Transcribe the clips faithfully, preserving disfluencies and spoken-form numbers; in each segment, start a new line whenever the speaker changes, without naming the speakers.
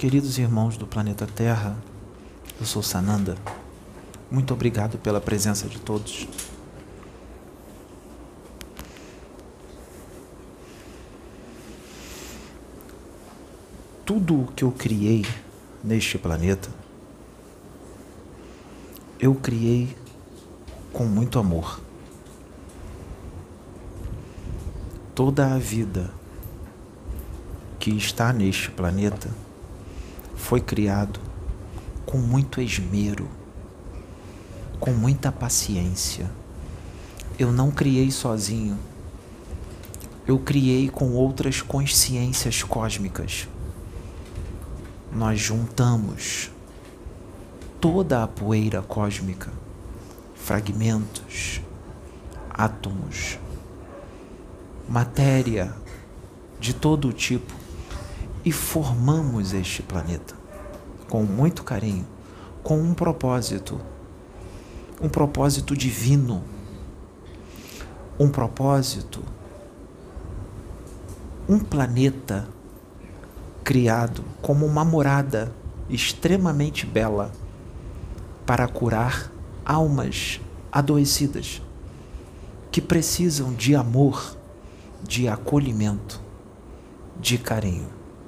Queridos irmãos do planeta Terra, eu sou Sananda. Muito obrigado pela presença de todos. Tudo o que eu criei neste planeta, eu criei com muito amor. Toda a vida que está neste planeta foi criado com muito esmero, com muita paciência. Eu não criei sozinho. Eu criei com outras consciências cósmicas. Nós juntamos toda a poeira cósmica, fragmentos, átomos, matéria de todo o tipo, e formamos este planeta com muito carinho, com um propósito, um propósito divino, um propósito, um planeta criado como uma morada extremamente bela para curar almas adoecidas que precisam de amor, de acolhimento, de carinho.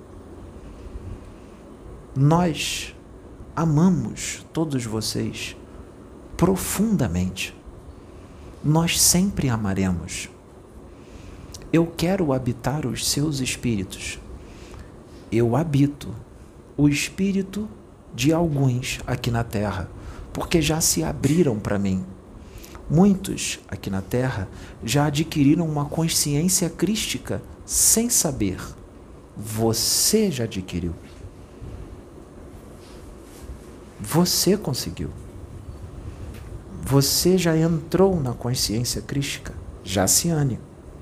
Nós amamos todos vocês profundamente. Nós sempre amaremos. Eu quero habitar os seus espíritos. Eu habito o espírito de alguns aqui na Terra, porque já se abriram para mim. Muitos aqui na Terra já adquiriram uma consciência crística sem saber. Você já adquiriu. Você conseguiu. Você já entrou na consciência crística, Jaciane,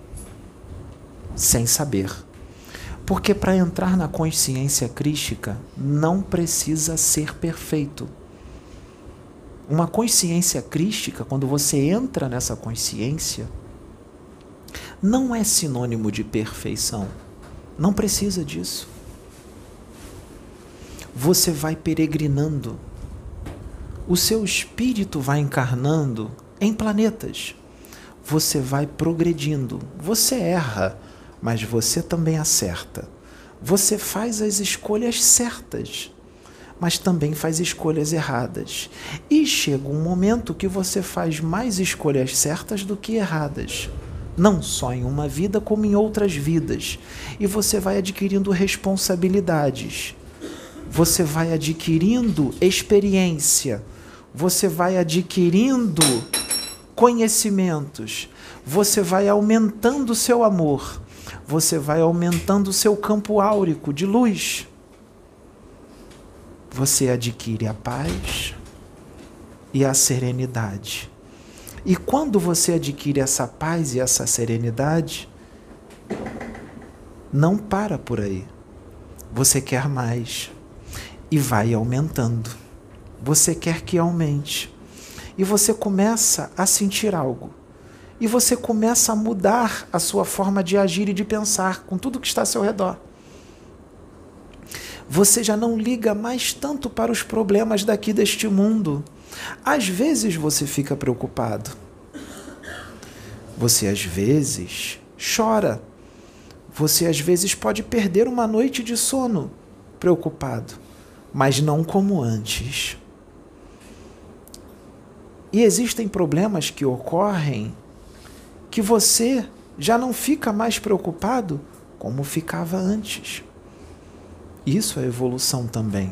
sem saber. Porque para entrar na consciência crística não precisa ser perfeito. Uma consciência crística, quando você entra nessa consciência, não é sinônimo de perfeição. Não precisa disso. Você vai peregrinando. O seu espírito vai encarnando em planetas. Você vai progredindo. Você erra, mas você também acerta. Você faz as escolhas certas, mas também faz escolhas erradas. E chega um momento que você faz mais escolhas certas do que erradas. Não só em uma vida, como em outras vidas. E você vai adquirindo responsabilidades. Você vai adquirindo experiência. Você vai adquirindo conhecimentos. Você vai aumentando o seu amor. Você vai aumentando o seu campo áurico de luz. Você adquire a paz e a serenidade. E quando você adquire essa paz e essa serenidade, não para por aí. Você quer mais e vai aumentando. Você quer que aumente. E você começa a sentir algo. E você começa a mudar a sua forma de agir e de pensar com tudo que está ao seu redor. Você já não liga mais tanto para os problemas daqui deste mundo. Às vezes você fica preocupado. Você às vezes chora. Você às vezes pode perder uma noite de sono preocupado, mas não como antes. E existem problemas que ocorrem que você já não fica mais preocupado como ficava antes. Isso é evolução também.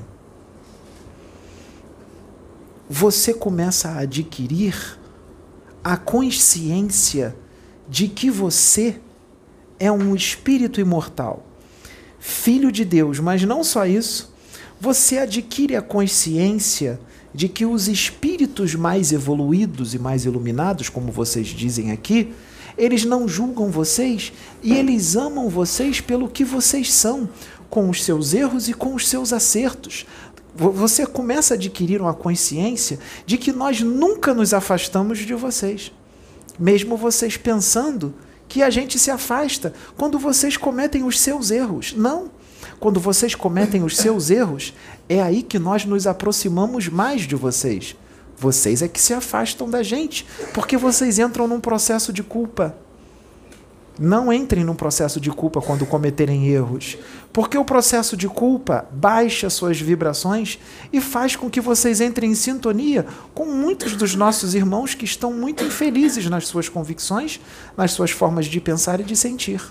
Você começa a adquirir a consciência de que você é um espírito imortal, filho de Deus, mas não só isso, você adquire a consciência de que os espíritos mais evoluídos e mais iluminados, como vocês dizem aqui, eles não julgam vocês e eles amam vocês pelo que vocês são, com os seus erros e com os seus acertos. Você começa a adquirir uma consciência de que nós nunca nos afastamos de vocês, mesmo vocês pensando que a gente se afasta quando vocês cometem os seus erros. Não. Quando vocês cometem os seus erros, é aí que nós nos aproximamos mais de vocês. Vocês é que se afastam da gente, porque vocês entram num processo de culpa. Não entrem num processo de culpa quando cometerem erros, porque o processo de culpa baixa suas vibrações e faz com que vocês entrem em sintonia com muitos dos nossos irmãos que estão muito infelizes nas suas convicções, nas suas formas de pensar e de sentir.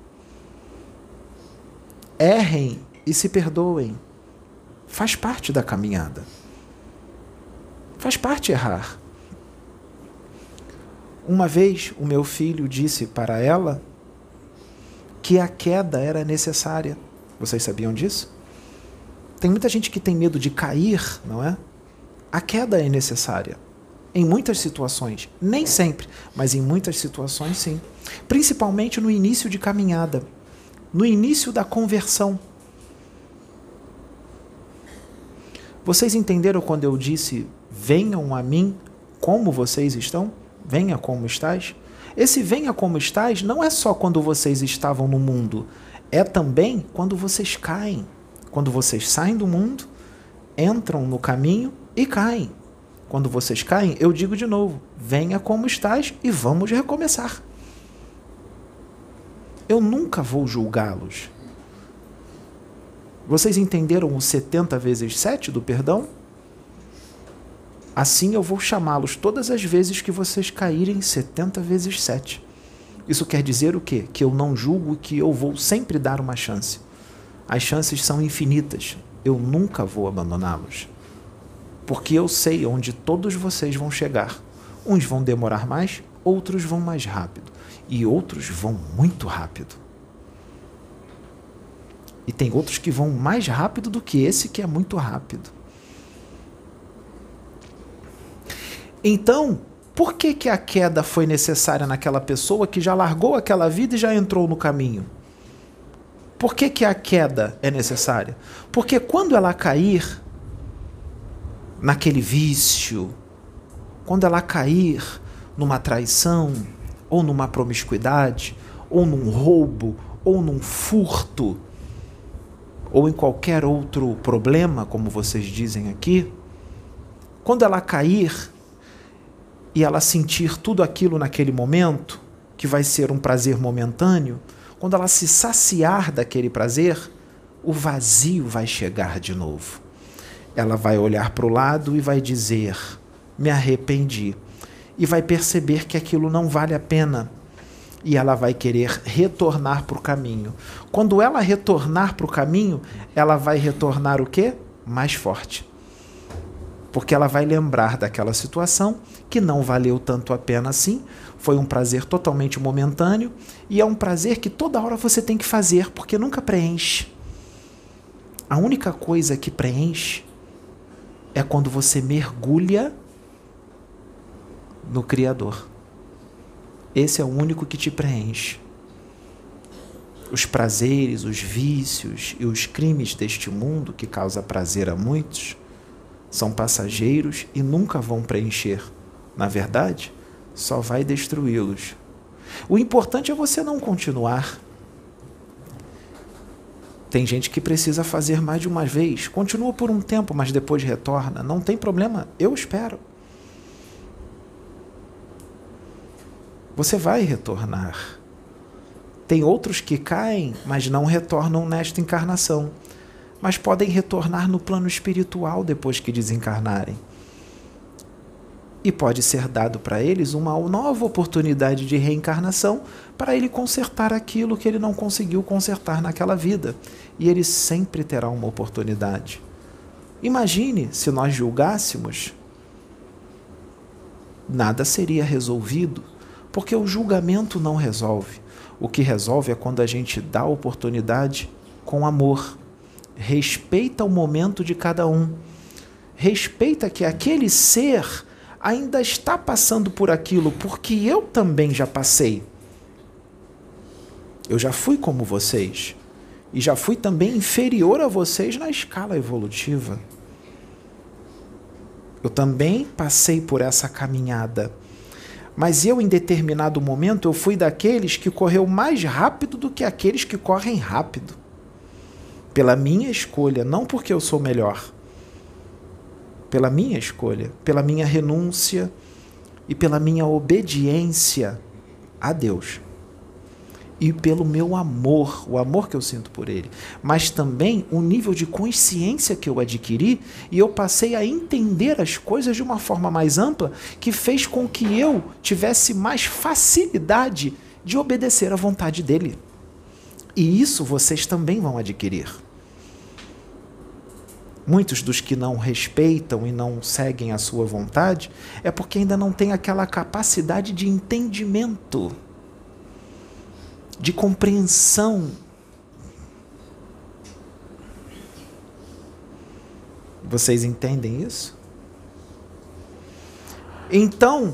Errem e se perdoem. Faz parte da caminhada. Faz parte errar. Uma vez o meu filho disse para ela que a queda era necessária. Vocês sabiam disso? Tem muita gente que tem medo de cair, não é? A queda é necessária. Em muitas situações. Nem sempre, mas em muitas situações sim. Principalmente no início de caminhada. No início da conversão. Vocês entenderam quando eu disse: venham a mim como vocês estão? Venha como estás. Esse venha como estás não é só quando vocês estavam no mundo, é também quando vocês caem. Quando vocês saem do mundo, entram no caminho e caem. Quando vocês caem, eu digo de novo, venha como estás e vamos recomeçar. Eu nunca vou julgá-los. Vocês entenderam o setenta vezes sete do perdão? Assim eu vou chamá-los todas as vezes que vocês caírem setenta vezes sete. Isso quer dizer o quê? Que eu não julgo, que eu vou sempre dar uma chance. As chances são infinitas. Eu nunca vou abandoná-los. Porque eu sei onde todos vocês vão chegar. Uns vão demorar mais, outros vão mais rápido. E outros vão muito rápido. E tem outros que vão mais rápido do que esse que é muito rápido. Então, por que que a queda foi necessária naquela pessoa que já largou aquela vida e já entrou no caminho? Por que que a queda é necessária? Porque quando ela cair naquele vício, quando ela cair numa traição, ou numa promiscuidade, ou num roubo, ou num furto, ou em qualquer outro problema, como vocês dizem aqui, quando ela cair e ela sentir tudo aquilo naquele momento, que vai ser um prazer momentâneo, quando ela se saciar daquele prazer, o vazio vai chegar de novo. Ela vai olhar para o lado e vai dizer, me arrependi. E vai perceber que aquilo não vale a pena. E ela vai querer retornar para o caminho. Quando ela retornar para o caminho, ela vai retornar o quê? Mais forte. Porque ela vai lembrar daquela situação que não valeu tanto a pena assim, foi um prazer totalmente momentâneo e é um prazer que toda hora você tem que fazer, porque nunca preenche. A única coisa que preenche é quando você mergulha no Criador. Esse é o único que te preenche. Os prazeres, os vícios e os crimes deste mundo que causa prazer a muitos são passageiros e nunca vão preencher. Na verdade, só vai destruí-los. O importante é você não continuar. Tem gente que precisa fazer mais de uma vez. Continua por um tempo, mas depois retorna. Não tem problema, eu espero. Você vai retornar. Tem outros que caem, mas não retornam nesta encarnação. Mas podem retornar no plano espiritual depois que desencarnarem. E pode ser dado para eles uma nova oportunidade de reencarnação para ele consertar aquilo que ele não conseguiu consertar naquela vida. E ele sempre terá uma oportunidade. Imagine se nós julgássemos, nada seria resolvido, porque o julgamento não resolve. O que resolve é quando a gente dá a oportunidade com amor. Respeita o momento de cada um. Respeita que aquele ser ainda está passando por aquilo, porque eu também já passei. Eu já fui como vocês. E já fui também inferior a vocês na escala evolutiva. Eu também passei por essa caminhada. Mas eu, em determinado momento, eu fui daqueles que correu mais rápido do que aqueles que correm rápido. Pela minha escolha, não porque eu sou melhor. Pela minha escolha, pela minha renúncia e pela minha obediência a Deus. E pelo meu amor, o amor que eu sinto por Ele. Mas também o nível de consciência que eu adquiri e eu passei a entender as coisas de uma forma mais ampla que fez com que eu tivesse mais facilidade de obedecer à vontade dEle. E isso vocês também vão adquirir. Muitos dos que não respeitam e não seguem a sua vontade é porque ainda não têm aquela capacidade de entendimento, de compreensão. Vocês entendem isso? Então,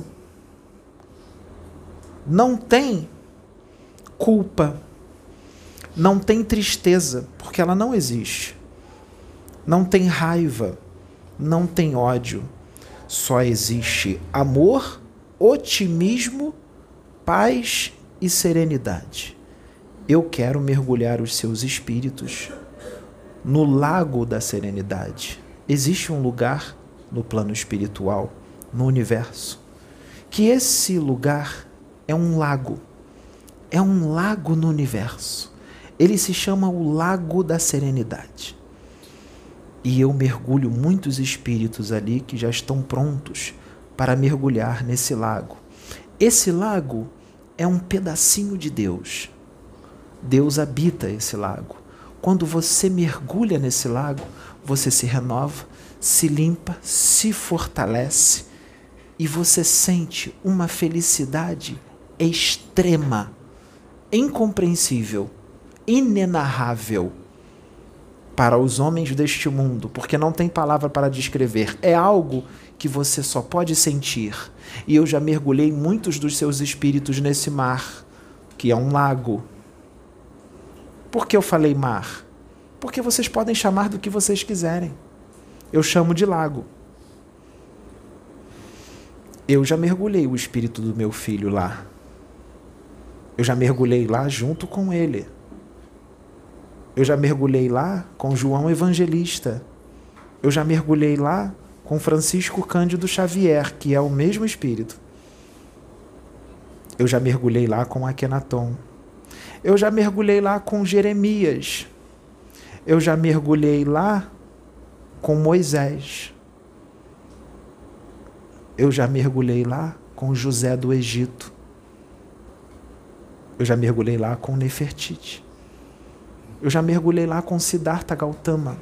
não tem culpa, não tem tristeza, porque ela não existe. Não tem raiva, não tem ódio. Só existe amor, otimismo, paz e serenidade. Eu quero mergulhar os seus espíritos no lago da serenidade. Existe um lugar no plano espiritual, no universo, que esse lugar é um lago. É um lago no universo. Ele se chama o Lago da Serenidade. E eu mergulho muitos espíritos ali que já estão prontos para mergulhar nesse lago. Esse lago é um pedacinho de Deus. Deus habita esse lago. Quando você mergulha nesse lago, você se renova, se limpa, se fortalece e você sente uma felicidade extrema, incompreensível, inenarrável para os homens deste mundo, porque não tem palavra para descrever. É algo que você só pode sentir. E eu já mergulhei muitos dos seus espíritos nesse mar, que é um lago. Por que eu falei mar? Porque vocês podem chamar do que vocês quiserem. Eu chamo de lago. Eu já mergulhei o espírito do meu filho lá. Eu já mergulhei lá junto com ele. Eu já mergulhei lá com João Evangelista. Eu já mergulhei lá com Francisco Cândido Xavier, que é o mesmo espírito. Eu já mergulhei lá com Akenaton. Eu já mergulhei lá com Jeremias. Eu já mergulhei lá com Moisés. Eu já mergulhei lá com José do Egito. Eu já mergulhei lá com Nefertiti. Eu já mergulhei lá com Siddhartha Gautama.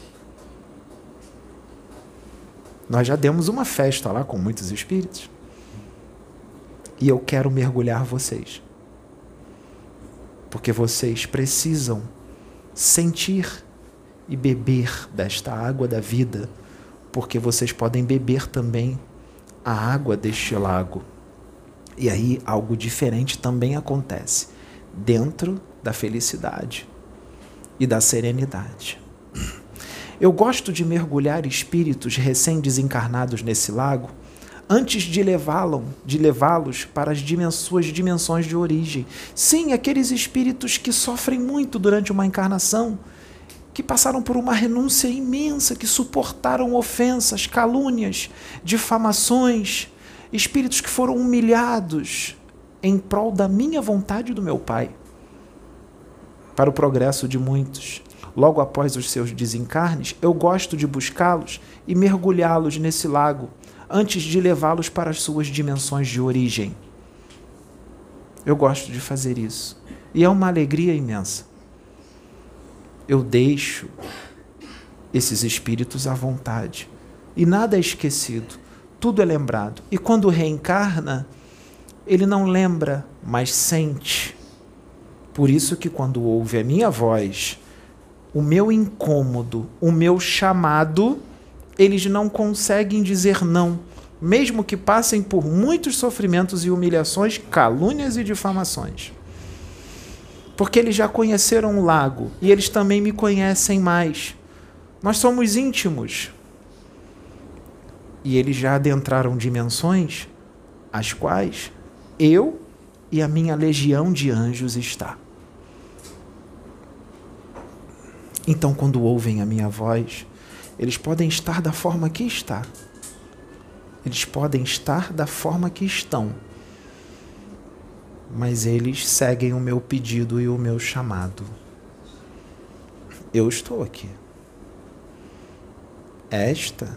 Nós já demos uma festa lá com muitos espíritos. E eu quero mergulhar vocês. Porque vocês precisam sentir e beber desta água da vida. Porque vocês podem beber também a água deste lago. E aí algo diferente também acontece dentro da felicidade e da serenidade. Eu gosto de mergulhar espíritos recém-desencarnados nesse lago antes de levá-los de levá-los para as dimens- suas dimensões de origem. Sim, aqueles espíritos que sofrem muito durante uma encarnação, que passaram por uma renúncia imensa, que suportaram ofensas, calúnias, difamações, espíritos que foram humilhados em prol da minha vontade e do meu Pai, para o progresso de muitos. Logo após os seus desencarnes, eu gosto de buscá-los e mergulhá-los nesse lago, antes de levá-los para as suas dimensões de origem. Eu gosto de fazer isso. E é uma alegria imensa. Eu deixo esses espíritos à vontade. E nada é esquecido. Tudo é lembrado. E quando reencarna, ele não lembra, mas sente. Por isso que quando ouve a minha voz, o meu incômodo, o meu chamado, eles não conseguem dizer não, mesmo que passem por muitos sofrimentos e humilhações, calúnias e difamações. Porque eles já conheceram o lago e eles também me conhecem mais. Nós somos íntimos. E eles já adentraram dimensões as quais eu e a minha legião de anjos está. Então, quando ouvem a minha voz, eles podem estar da forma que está. Eles podem estar da forma que estão. Mas eles seguem o meu pedido e o meu chamado. Eu estou aqui. Esta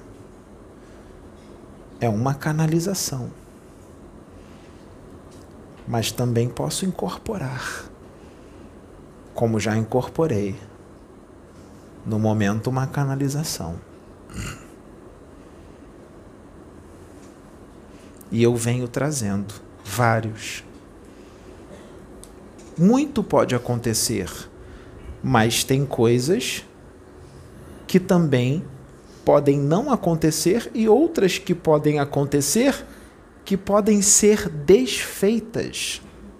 é uma canalização. Mas também posso incorporar, como já incorporei, no momento, uma canalização. E eu venho trazendo vários. Muito pode acontecer, mas tem coisas que também podem não acontecer e outras que podem acontecer que podem ser desfeitas.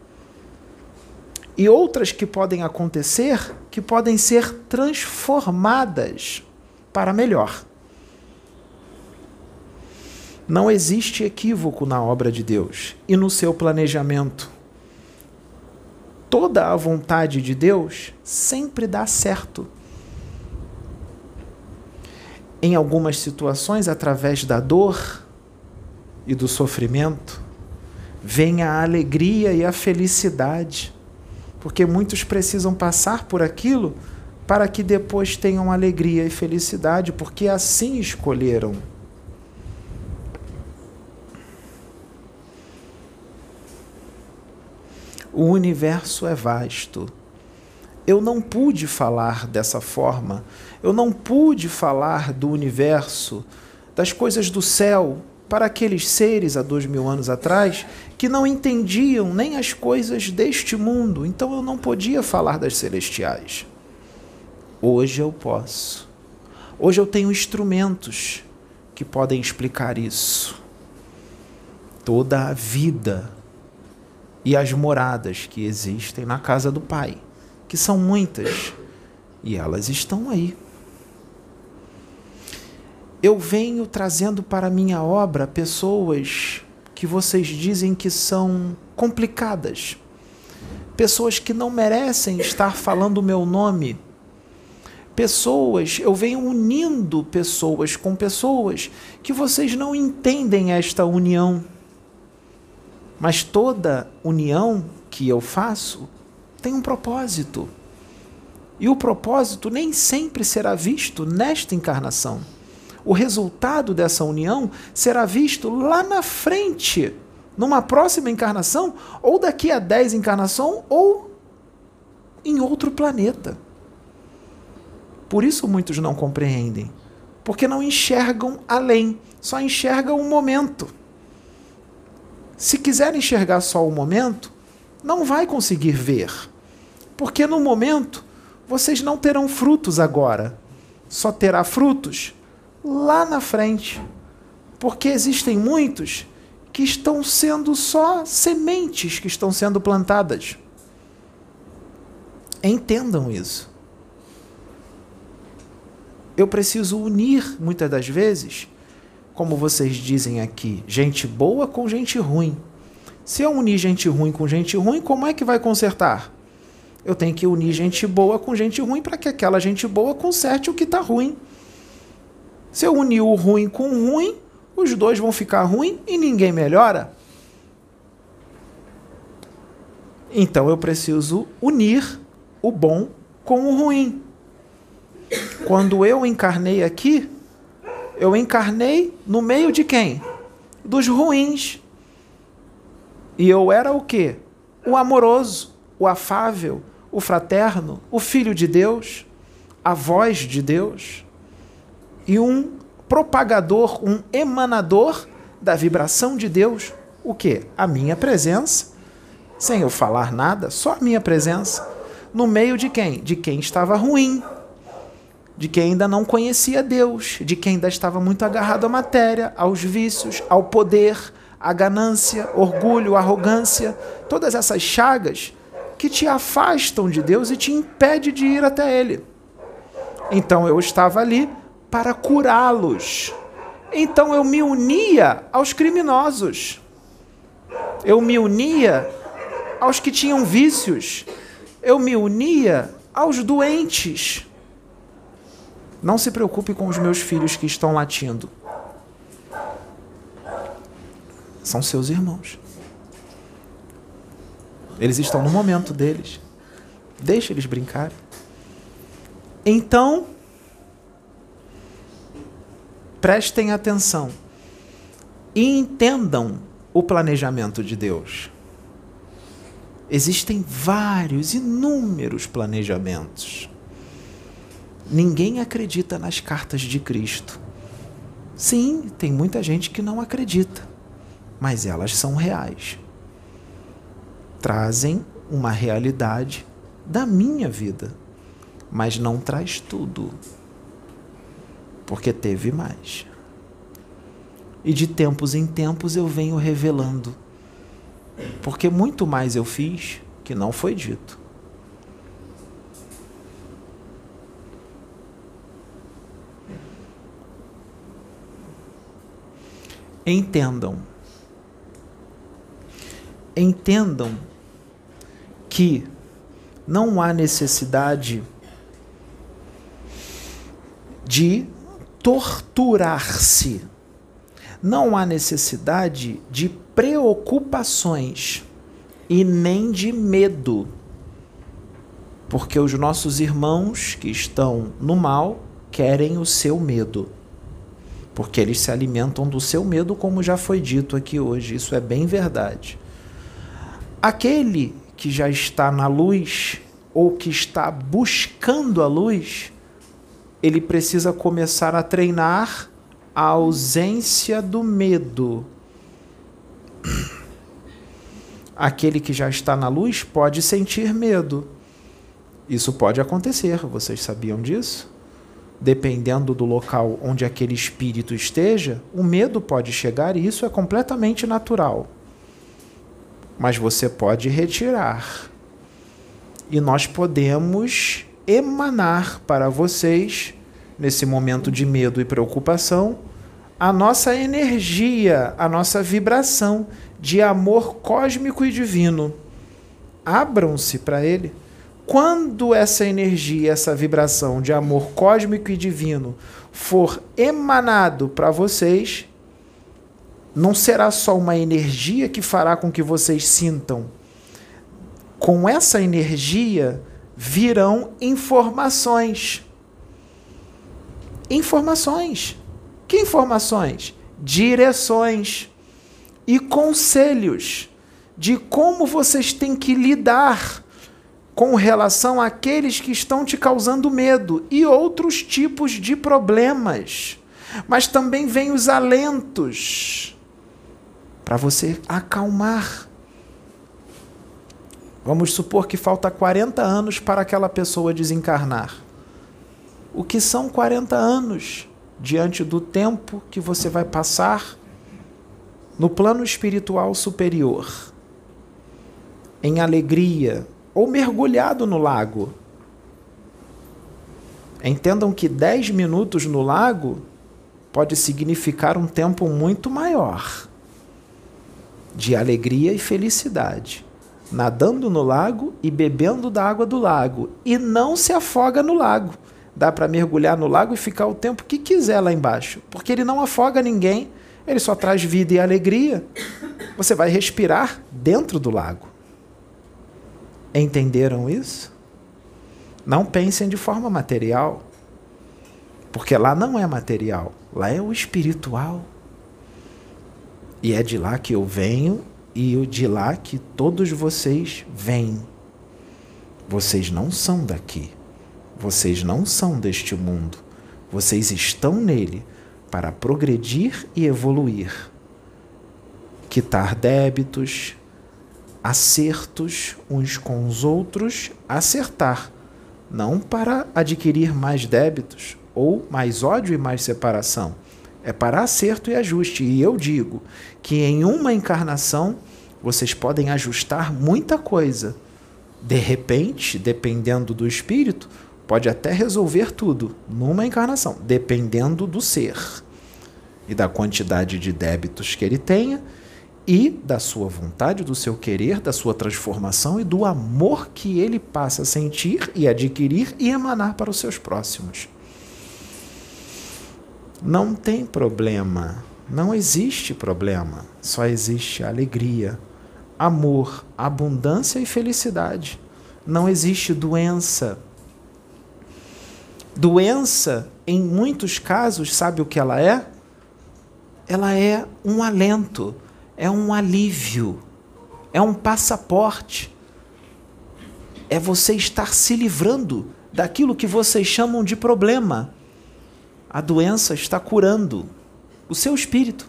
E outras que podem acontecer que podem ser transformadas para melhor. Não existe equívoco na obra de Deus e no seu planejamento. Toda a vontade de Deus sempre dá certo. Em algumas situações, através da dor e do sofrimento, vem a alegria e a felicidade, porque muitos precisam passar por aquilo para que depois tenham alegria e felicidade, porque assim escolheram. O universo é vasto. Eu não pude falar dessa forma, eu não pude falar do universo, das coisas do céu, para aqueles seres há dois mil anos atrás que não entendiam nem as coisas deste mundo, então eu não podia falar das celestiais. Hoje eu posso. Hoje eu tenho instrumentos que podem explicar isso. Toda a vida e as moradas que existem na casa do Pai, que são muitas, e elas estão aí. Eu venho trazendo para minha obra pessoas que vocês dizem que são complicadas, pessoas que não merecem estar falando o meu nome, pessoas, eu venho unindo pessoas com pessoas que vocês não entendem esta união. Mas toda união que eu faço tem um propósito. E o propósito nem sempre será visto nesta encarnação. O resultado dessa união será visto lá na frente, numa próxima encarnação, ou daqui a dez encarnações, ou em outro planeta. Por isso muitos não compreendem, porque não enxergam além, só enxergam o momento. Se quiser enxergar só o momento, não vai conseguir ver, porque no momento vocês não terão frutos agora, só terá frutos lá na frente, porque existem muitos que estão sendo só sementes que estão sendo plantadas. Entendam isso. Eu preciso unir, muitas das vezes, como vocês dizem aqui, gente boa com gente ruim. Se eu unir gente ruim com gente ruim, como é que vai consertar? Eu tenho que unir gente boa com gente ruim para que aquela gente boa conserte o que está ruim. Se eu unir o ruim com o ruim, os dois vão ficar ruins e ninguém melhora. Então eu preciso unir o bom com o ruim. Quando eu encarnei aqui, eu encarnei no meio de quem? Dos ruins. E eu era o quê? O amoroso, o afável, o fraterno, o filho de Deus, a voz de Deus. E um propagador, um emanador da vibração de Deus. O quê? A minha presença. Sem eu falar nada, só a minha presença. No meio de quem? De quem estava ruim. De quem ainda não conhecia Deus, de quem ainda estava muito agarrado à matéria, aos vícios, ao poder, à ganância, orgulho, arrogância, todas essas chagas que te afastam de Deus e te impedem de ir até Ele. Então eu estava ali para curá-los. Então eu me unia aos criminosos. Eu me unia aos que tinham vícios. Eu me unia aos doentes. Não se preocupe com os meus filhos que estão latindo. São seus irmãos. Eles estão no momento deles. Deixa eles brincarem. Então, prestem atenção e entendam o planejamento de Deus. Existem vários, inúmeros planejamentos. Ninguém acredita nas cartas de Cristo. Sim, tem muita gente que não acredita, mas elas são reais. Trazem uma realidade da minha vida, mas não traz tudo, porque teve mais. E de tempos em tempos eu venho revelando, porque muito mais eu fiz que não foi dito. Entendam. Entendam que não há necessidade de torturar-se. Não há necessidade de preocupações e nem de medo. Porque os nossos irmãos que estão no mal querem o seu medo. Porque eles se alimentam do seu medo, como já foi dito aqui hoje. Isso é bem verdade. Aquele que já está na luz ou que está buscando a luz, ele precisa começar a treinar a ausência do medo. Aquele que já está na luz pode sentir medo. Isso pode acontecer, vocês sabiam disso? Dependendo do local onde aquele espírito esteja, o medo pode chegar e isso é completamente natural. Mas você pode retirar. E nós podemos emanar para vocês, nesse momento de medo e preocupação, a nossa energia, a nossa vibração de amor cósmico e divino. Abram-se para ele. Quando essa energia, essa vibração de amor cósmico e divino for emanado para vocês, não será só uma energia que fará com que vocês sintam. Com essa energia virão informações. Informações. Que informações? Direções e conselhos de como vocês têm que lidar com relação àqueles que estão te causando medo e outros tipos de problemas. Mas também vem os alentos para você acalmar. Vamos supor que falta quarenta anos para aquela pessoa desencarnar. O que são quarenta anos diante do tempo que você vai passar no plano espiritual superior, em alegria, ou mergulhado no lago? Entendam que dez minutos no lago pode significar um tempo muito maior de alegria e felicidade, nadando no lago e bebendo da água do lago, e não se afoga no lago. Dá para mergulhar no lago e ficar o tempo que quiser lá embaixo, porque ele não afoga ninguém, ele só traz vida e alegria. Você vai respirar dentro do lago. Entenderam isso? Não pensem de forma material, porque lá não é material, lá é o espiritual. E é de lá que eu venho e de lá que todos vocês vêm. Vocês não são daqui, vocês não são deste mundo, vocês estão nele para progredir e evoluir, quitar débitos, acertos uns com os outros, acertar, não para adquirir mais débitos ou mais ódio e mais separação, é para acerto e ajuste. E eu digo que em uma encarnação vocês podem ajustar muita coisa. De repente, dependendo do espírito, pode até resolver tudo numa encarnação, dependendo do ser e da quantidade de débitos que ele tenha e da sua vontade, do seu querer, da sua transformação e do amor que ele passa a sentir e adquirir e emanar para os seus próximos. Não tem problema, não existe problema, só existe alegria, amor, abundância e felicidade. Não existe doença. Doença, em muitos casos, sabe o que ela é? Ela é um alento, é um alívio, é um passaporte. É você estar se livrando daquilo que vocês chamam de problema. A doença está curando o seu espírito.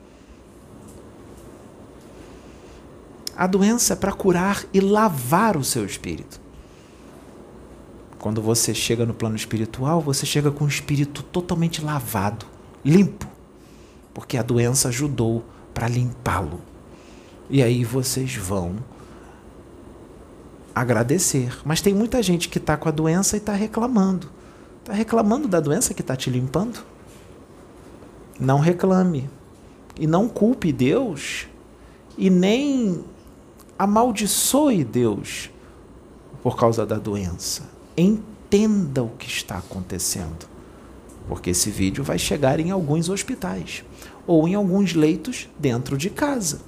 A doença é para curar e lavar o seu espírito. Quando você chega no plano espiritual, você chega com o espírito totalmente lavado, limpo, porque a doença ajudou para limpá-lo. E aí vocês vão agradecer. Mas tem muita gente que está com a doença e está reclamando. Está reclamando da doença que está te limpando? Não reclame. E não culpe Deus. E nem amaldiçoe Deus por causa da doença. Entenda o que está acontecendo. Porque esse vídeo vai chegar em alguns hospitais. Ou em alguns leitos dentro de casa.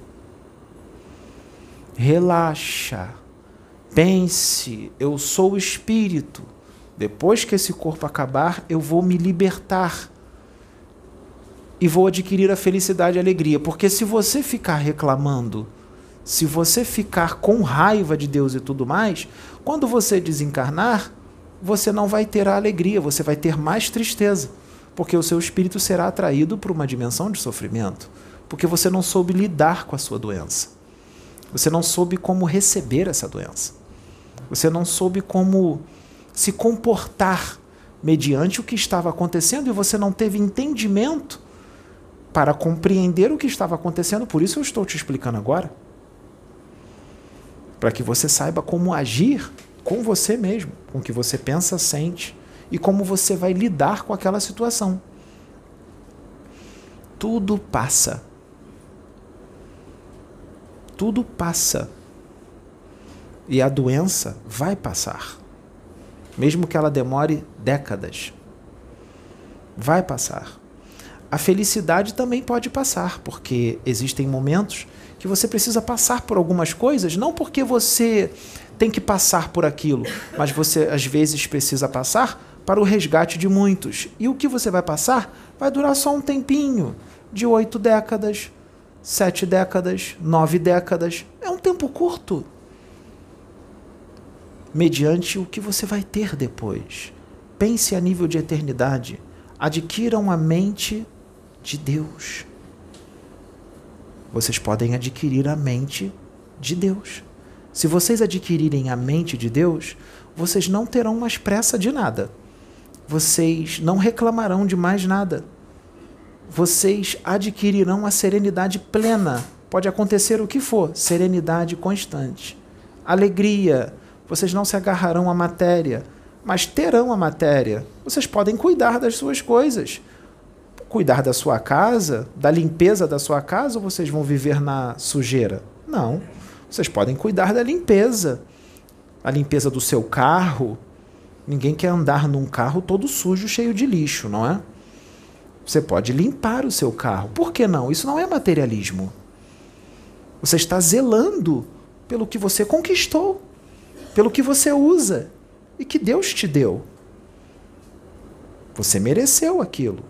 Relaxa. Pense, eu sou o espírito. Depois que esse corpo acabar, eu vou me libertar. E vou adquirir a felicidade e a alegria. Porque se você ficar reclamando, se você ficar com raiva de Deus e tudo mais, quando você desencarnar, você não vai ter a alegria, você vai ter mais tristeza. Porque o seu espírito será atraído para uma dimensão de sofrimento. Porque você não soube lidar com a sua doença. Você não soube como receber essa doença. Você não soube como se comportar mediante o que estava acontecendo e você não teve entendimento para compreender o que estava acontecendo. Por isso eu estou te explicando agora. Para que você saiba como agir com você mesmo, com o que você pensa, sente e como você vai lidar com aquela situação. Tudo passa. Tudo passa. E a doença vai passar. Mesmo que ela demore décadas. Vai passar. A felicidade também pode passar, porque existem momentos que você precisa passar por algumas coisas, não porque você tem que passar por aquilo, mas você às vezes precisa passar para o resgate de muitos. E o que você vai passar vai durar só um tempinho, de oito décadas, sete décadas, nove décadas. É um tempo curto. Mediante o que você vai ter depois. Pense a nível de eternidade. Adquiram a mente de Deus. Vocês podem adquirir a mente de Deus. Se vocês adquirirem a mente de Deus, vocês não terão mais pressa de nada. Vocês não reclamarão de mais nada. Vocês adquirirão a serenidade plena. Pode acontecer o que for, serenidade constante. Alegria. Vocês não se agarrarão à matéria, mas terão a matéria. Vocês podem cuidar das suas coisas. Cuidar da sua casa, da limpeza da sua casa, ou vocês vão viver na sujeira? Não. Vocês podem cuidar da limpeza. A limpeza do seu carro. Ninguém quer andar num carro todo sujo, cheio de lixo, não é? Você pode limpar o seu carro. Por que não? Isso não é materialismo. Você está zelando pelo que você conquistou, pelo que você usa e que Deus te deu. Você mereceu aquilo.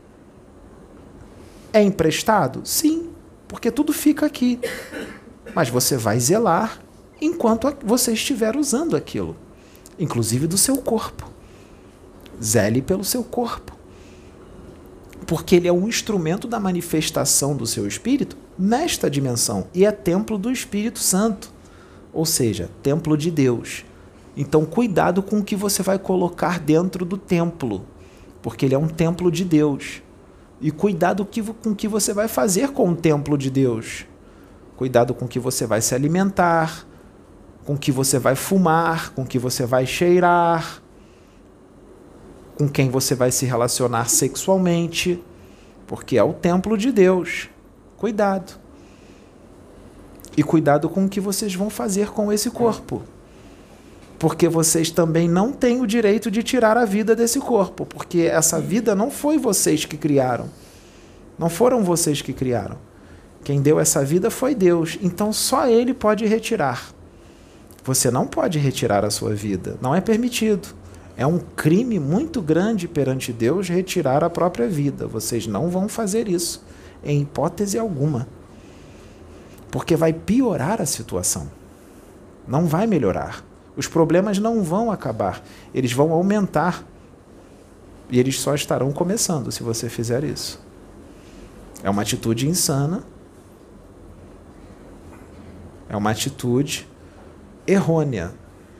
É emprestado? Sim, porque tudo fica aqui. Mas você vai zelar enquanto você estiver usando aquilo, inclusive do seu corpo. Zele pelo seu corpo. Porque ele é um instrumento da manifestação do seu espírito nesta dimensão e é templo do Espírito Santo, ou seja, templo de Deus. Então, cuidado com o que você vai colocar dentro do templo, porque ele é um templo de Deus. E cuidado com o que você vai fazer com o templo de Deus. Cuidado com o que você vai se alimentar, com o que você vai fumar, com o que você vai cheirar, com quem você vai se relacionar sexualmente, porque é o templo de Deus. Cuidado. E cuidado com o que vocês vão fazer com esse corpo. Porque vocês também não têm o direito de tirar a vida desse corpo, porque essa vida não foi vocês que criaram. Não foram vocês que criaram. Quem deu essa vida foi Deus, então só Ele pode retirar. Você não pode retirar a sua vida, não é permitido. É um crime muito grande perante Deus retirar a própria vida. Vocês não vão fazer isso, em hipótese alguma. Porque vai piorar a situação. Não vai melhorar. Os problemas não vão acabar, eles vão aumentar. E eles só estarão começando se você fizer isso. É uma atitude insana. É uma atitude errônea.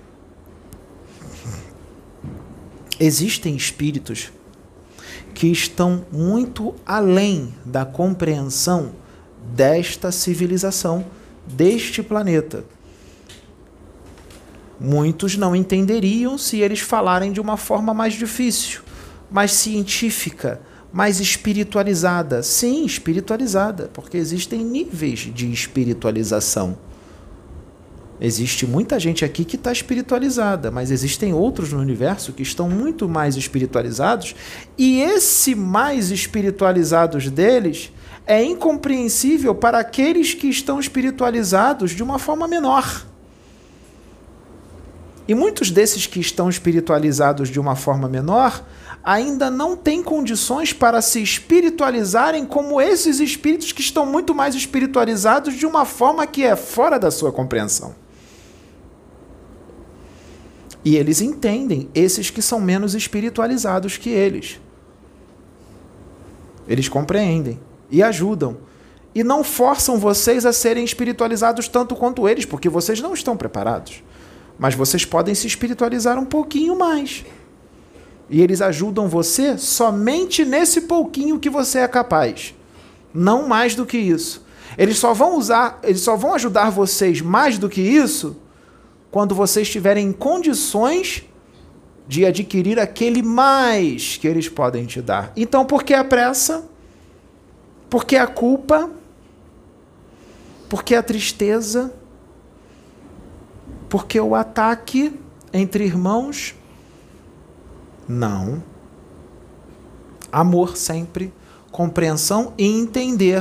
Existem espíritos que estão muito além da compreensão desta civilização, deste planeta. Muitos não entenderiam se eles falarem de uma forma mais difícil, mais científica, mais espiritualizada. Sim, espiritualizada, porque existem níveis de espiritualização. Existe muita gente aqui que está espiritualizada, mas existem outros no universo que estão muito mais espiritualizados, e esse mais espiritualizados deles é incompreensível para aqueles que estão espiritualizados de uma forma menor. E muitos desses que estão espiritualizados de uma forma menor ainda não têm condições para se espiritualizarem como esses espíritos que estão muito mais espiritualizados de uma forma que é fora da sua compreensão. E eles entendem esses que são menos espiritualizados que eles. Eles compreendem e ajudam. E não forçam vocês a serem espiritualizados tanto quanto eles, porque vocês não estão preparados. Mas vocês podem se espiritualizar um pouquinho mais. E eles ajudam você somente nesse pouquinho que você é capaz. Não mais do que isso. Eles só vão usar, eles só vão ajudar vocês mais do que isso quando vocês estiverem em condições de adquirir aquele mais que eles podem te dar. Então, por que a pressa? Por que a culpa? Por que a tristeza? Porque o ataque entre irmãos? Não. Amor sempre, compreensão e entender.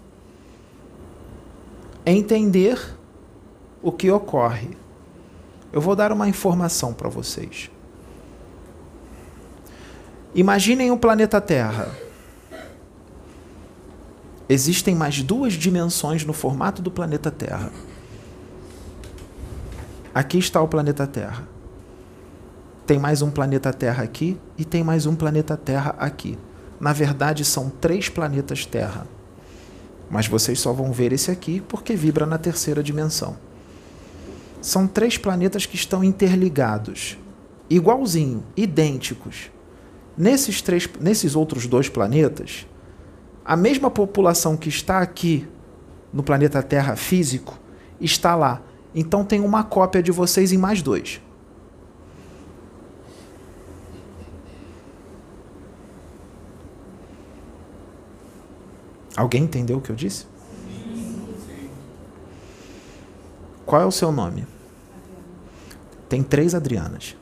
Entender o que ocorre. Eu vou dar uma informação para vocês. Imaginem o planeta Terra. Existem mais duas dimensões no formato do planeta Terra. Aqui está o planeta Terra. Tem mais um planeta Terra aqui e tem mais um planeta Terra aqui. Na verdade, são três planetas Terra. Mas vocês só vão ver esse aqui porque vibra na terceira dimensão. São três planetas que estão interligados. Igualzinho, idênticos. Nesses, três, nesses outros dois planetas, a mesma população que está aqui no planeta Terra físico está lá. Então tem uma cópia de vocês em mais dois. Alguém entendeu o que eu disse? Qual é o seu nome? Tem três Adrianas.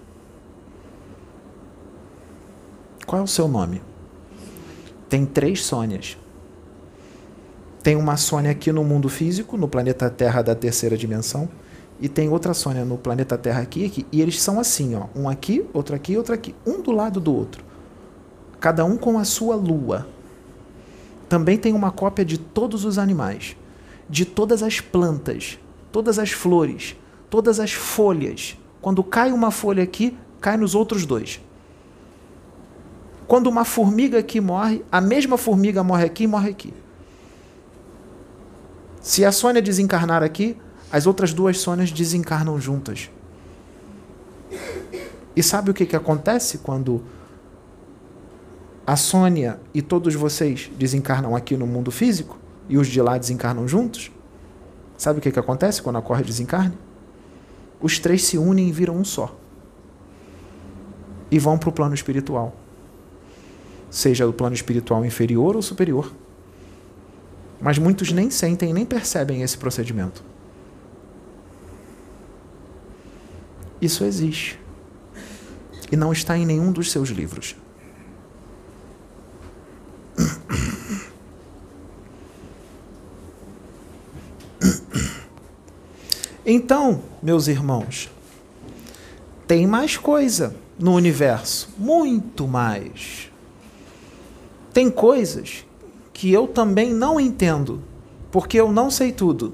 Qual é o seu nome? Tem três Sônias. Tem uma Sônia aqui no mundo físico, no planeta Terra da terceira dimensão, e tem outra Sônia no planeta Terra aqui, aqui, e eles são assim, ó, um aqui, outro aqui, outro aqui, um do lado do outro. Cada um com a sua lua. Também tem uma cópia de todos os animais, de todas as plantas, todas as flores, todas as folhas. Quando cai uma folha aqui, cai nos outros dois. Quando uma formiga aqui morre, a mesma formiga morre aqui e morre aqui. Se a Sônia desencarnar aqui, as outras duas Sônias desencarnam juntas. E sabe o que, que acontece quando a Sônia e todos vocês desencarnam aqui no mundo físico e os de lá desencarnam juntos? Sabe o que, que acontece quando ocorre desencarne? Os três se unem e viram um só. E vão para o plano espiritual. Seja o plano espiritual inferior ou superior. Mas muitos nem sentem, nem percebem esse procedimento. Isso existe. E não está em nenhum dos seus livros. Então, meus irmãos, tem mais coisa no universo, muito mais. Tem coisas que eu também não entendo, porque eu não sei tudo.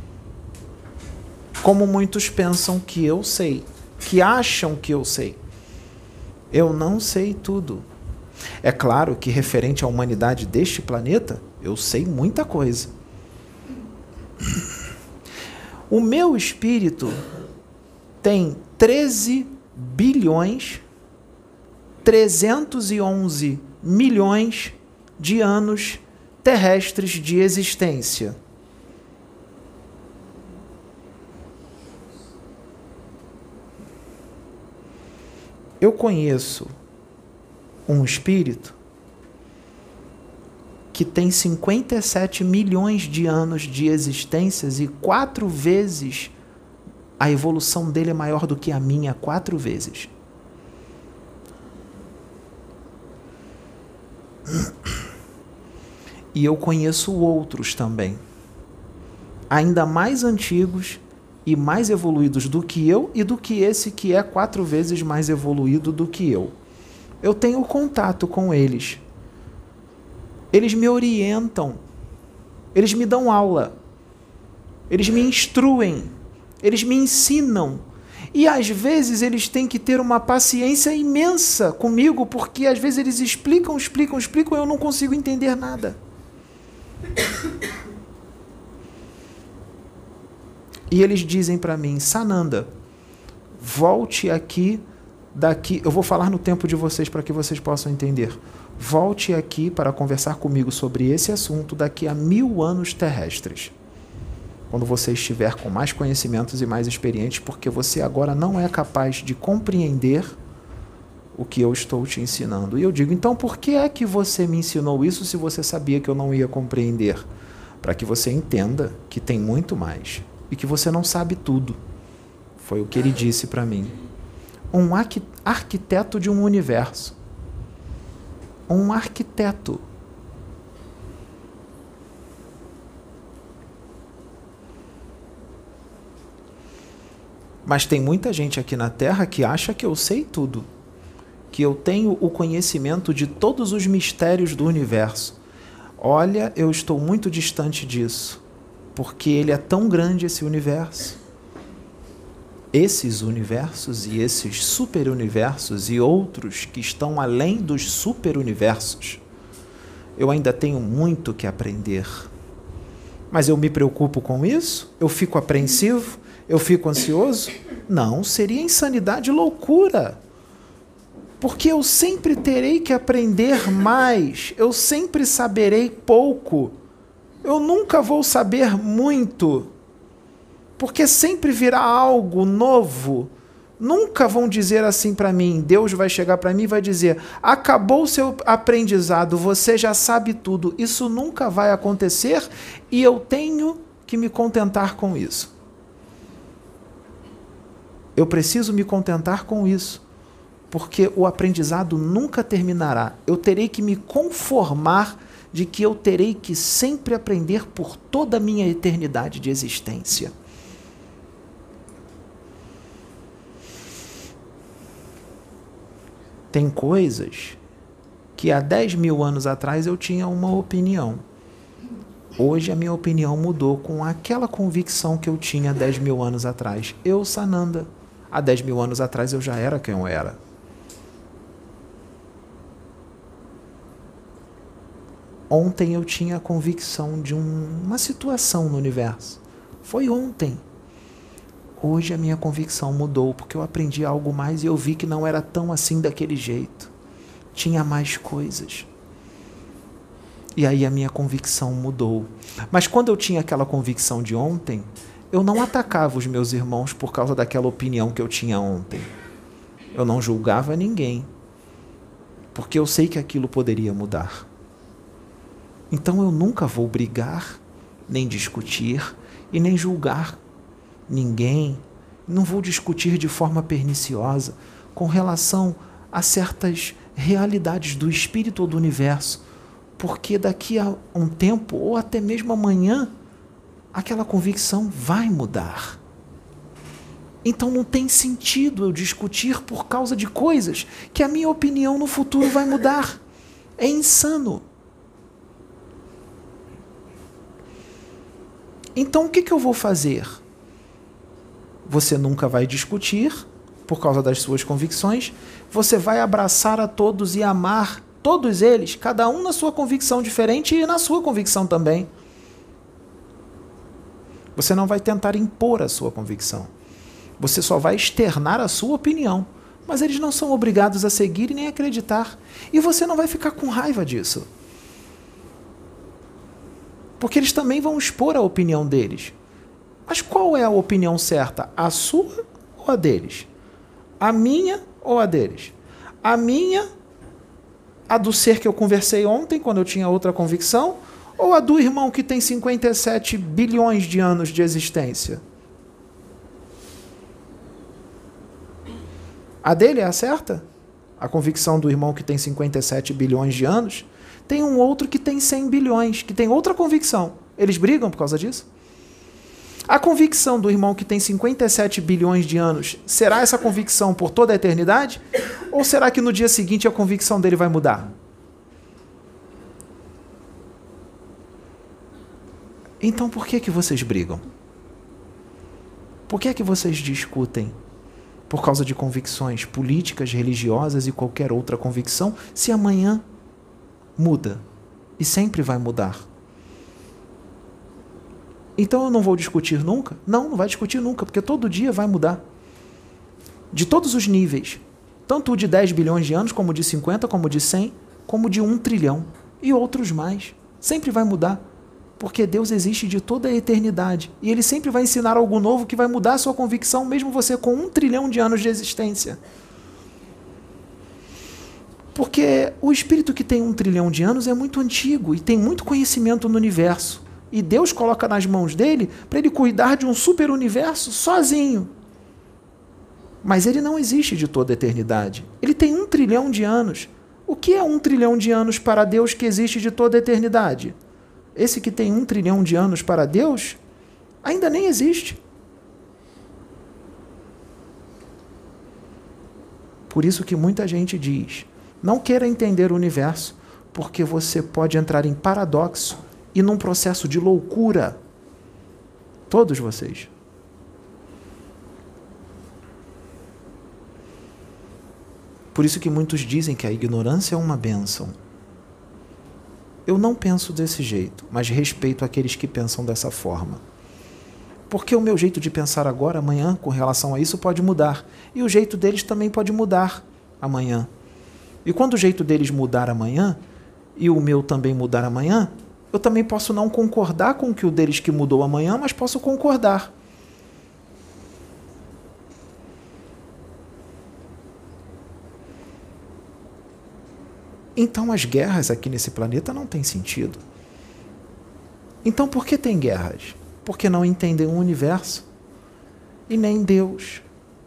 Como muitos pensam que eu sei, que acham que eu sei. Eu não sei tudo. É claro que referente à humanidade deste planeta, eu sei muita coisa. O meu espírito tem treze bilhões, trezentos e onze milhões de anos terrestres de existência. Eu conheço um espírito que tem cinquenta e sete milhões de anos de existências e quatro vezes a evolução dele é maior do que a minha, quatro vezes. E eu conheço outros também, ainda mais antigos e mais evoluídos do que eu e do que esse que é quatro vezes mais evoluído do que eu. Eu tenho contato com eles. Eles me orientam. Eles me dão aula. Eles me instruem. Eles me ensinam. E às vezes eles têm que ter uma paciência imensa comigo, porque às vezes eles explicam, explicam, explicam e eu não consigo entender nada. E eles dizem para mim, Sananda, volte aqui, daqui, eu vou falar no tempo de vocês para que vocês possam entender. Volte aqui para conversar comigo sobre esse assunto daqui a mil anos terrestres. Quando você estiver com mais conhecimentos e mais experientes, porque você agora não é capaz de compreender o que eu estou te ensinando. E eu digo, então por que é que você me ensinou isso se você sabia que eu não ia compreender? Para que você entenda que tem muito mais. E que você não sabe tudo. Foi o que ele disse para mim. Um arquiteto de um universo. Um arquiteto. Mas tem muita gente aqui na Terra que acha que eu sei tudo. Que eu tenho o conhecimento de todos os mistérios do universo. Olha, eu estou muito distante disso. Porque ele é tão grande, esse universo. Esses universos e esses superuniversos e outros que estão além dos superuniversos, eu ainda tenho muito que aprender. Mas eu me preocupo com isso? Eu fico apreensivo? Eu fico ansioso? Não, seria insanidade e loucura. Porque eu sempre terei que aprender mais, eu sempre saberei pouco. Eu nunca vou saber muito, porque sempre virá algo novo. Nunca vão dizer assim para mim, Deus vai chegar para mim e vai dizer, acabou o seu aprendizado, você já sabe tudo. Isso nunca vai acontecer e eu tenho que me contentar com isso. Eu preciso me contentar com isso, porque o aprendizado nunca terminará. Eu terei que me conformar de que eu terei que sempre aprender por toda a minha eternidade de existência. Tem coisas que há dez mil anos atrás eu tinha uma opinião. Hoje a minha opinião mudou com aquela convicção que eu tinha há dez mil anos atrás. Eu, Sananda, há dez mil anos atrás eu já era quem eu era. Ontem eu tinha a convicção de um, uma situação no universo. Foi ontem. Hoje a minha convicção mudou, porque eu aprendi algo mais e eu vi que não era tão assim daquele jeito. Tinha mais coisas. E aí a minha convicção mudou. Mas quando eu tinha aquela convicção de ontem, eu não atacava os meus irmãos por causa daquela opinião que eu tinha ontem. Eu não julgava ninguém, porque eu sei que aquilo poderia mudar. Então eu nunca vou brigar, nem discutir e nem julgar ninguém não vou discutir de forma perniciosa com relação a certas realidades do espírito ou do universo, porque daqui a um tempo, ou até mesmo amanhã, aquela convicção vai mudar. Então não tem sentido eu discutir por causa de coisas que a minha opinião no futuro vai mudar. É insano. Então o que, que eu vou fazer? Você nunca vai discutir por causa das suas convicções, você vai abraçar a todos e amar todos eles, cada um na sua convicção diferente e na sua convicção também. Você não vai tentar impor a sua convicção. Você só vai externar a sua opinião, mas eles não são obrigados a seguir e nem acreditar. E você não vai ficar com raiva disso. Porque eles também vão expor a opinião deles. Mas qual é a opinião certa? A sua ou a deles? A minha ou a deles? A minha, a do ser que eu conversei ontem, quando eu tinha outra convicção, ou a do irmão que tem cinquenta e sete bilhões de anos de existência? A dele é a certa? A convicção do irmão que tem cinquenta e sete bilhões de anos? Tem um outro que tem cem bilhões, que tem outra convicção. Eles brigam por causa disso? A convicção do irmão que tem cinquenta e sete bilhões de anos, será essa convicção por toda a eternidade? Ou será que no dia seguinte a convicção dele vai mudar? Então por que que vocês brigam? Por que que vocês discutem por causa de convicções políticas, religiosas e qualquer outra convicção, se amanhã muda e sempre vai mudar? Então eu não vou discutir nunca? Não, não vai discutir nunca, porque todo dia vai mudar. De todos os níveis, tanto o de dez bilhões de anos, como o de cinquenta, como o de cem, como o de um trilhão e outros mais. Sempre vai mudar. Porque Deus existe de toda a eternidade. E Ele sempre vai ensinar algo novo que vai mudar a sua convicção, mesmo você com um trilhão de anos de existência. Porque o espírito que tem um trilhão de anos é muito antigo e tem muito conhecimento no universo. E Deus coloca nas mãos dele para ele cuidar de um super universo sozinho. Mas ele não existe de toda a eternidade. Ele tem um trilhão de anos. O que é um trilhão de anos para Deus que existe de toda a eternidade? Esse que tem um trilhão de anos para Deus, ainda nem existe. Por isso que muita gente diz, não queira entender o universo, porque você pode entrar em paradoxo e num processo de loucura. Todos vocês. Por isso que muitos dizem que a ignorância é uma bênção. Eu não penso desse jeito, mas respeito aqueles que pensam dessa forma. Porque o meu jeito de pensar agora, amanhã, com relação a isso, pode mudar. E o jeito deles também pode mudar amanhã. E quando o jeito deles mudar amanhã, e o meu também mudar amanhã, eu também posso não concordar com o que o deles que mudou amanhã, mas posso concordar. Então as guerras aqui nesse planeta não têm sentido. Então por que tem guerras? Porque não entendem o universo e nem Deus.